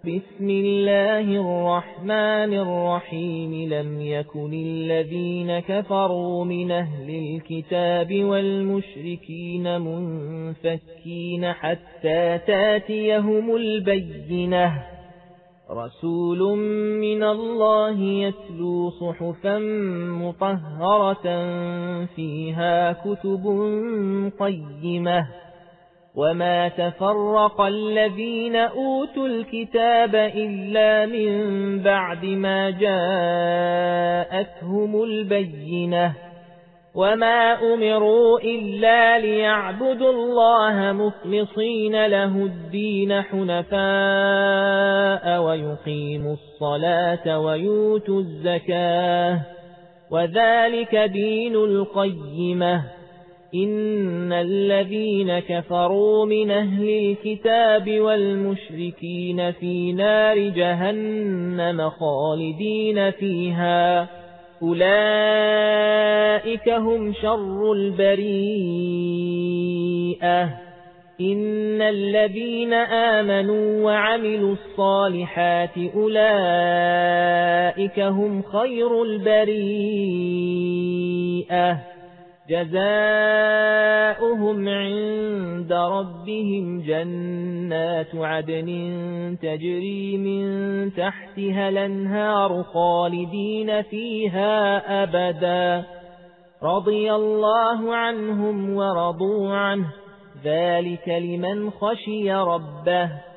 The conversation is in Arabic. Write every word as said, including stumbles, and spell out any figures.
بسم الله الرحمن الرحيم لم يكن الذين كفروا من أهل الكتاب والمشركين منفكين حتى تاتيهم البينة رسول من الله يتلو صحفا مطهرة فيها كتب قيمة وما تفرق الذين أوتوا الكتاب إلا من بعد ما جاءتهم البينة وما أمروا إلا ليعبدوا الله مخلصين له الدين حنفاء ويقيموا الصلاة ويؤتوا الزكاة وذلك دين القيمة إن الذين كفروا من أهل الكتاب والمشركين في نار جهنم خالدين فيها أولئك هم شر البريئة إن الذين آمنوا وعملوا الصالحات أولئك هم خير البريئة جزاؤهم عند ربهم جنات عدن تجري من تحتها الأنهار خالدين فيها أبدا رضي الله عنهم ورضوا عنه ذلك لمن خشي ربه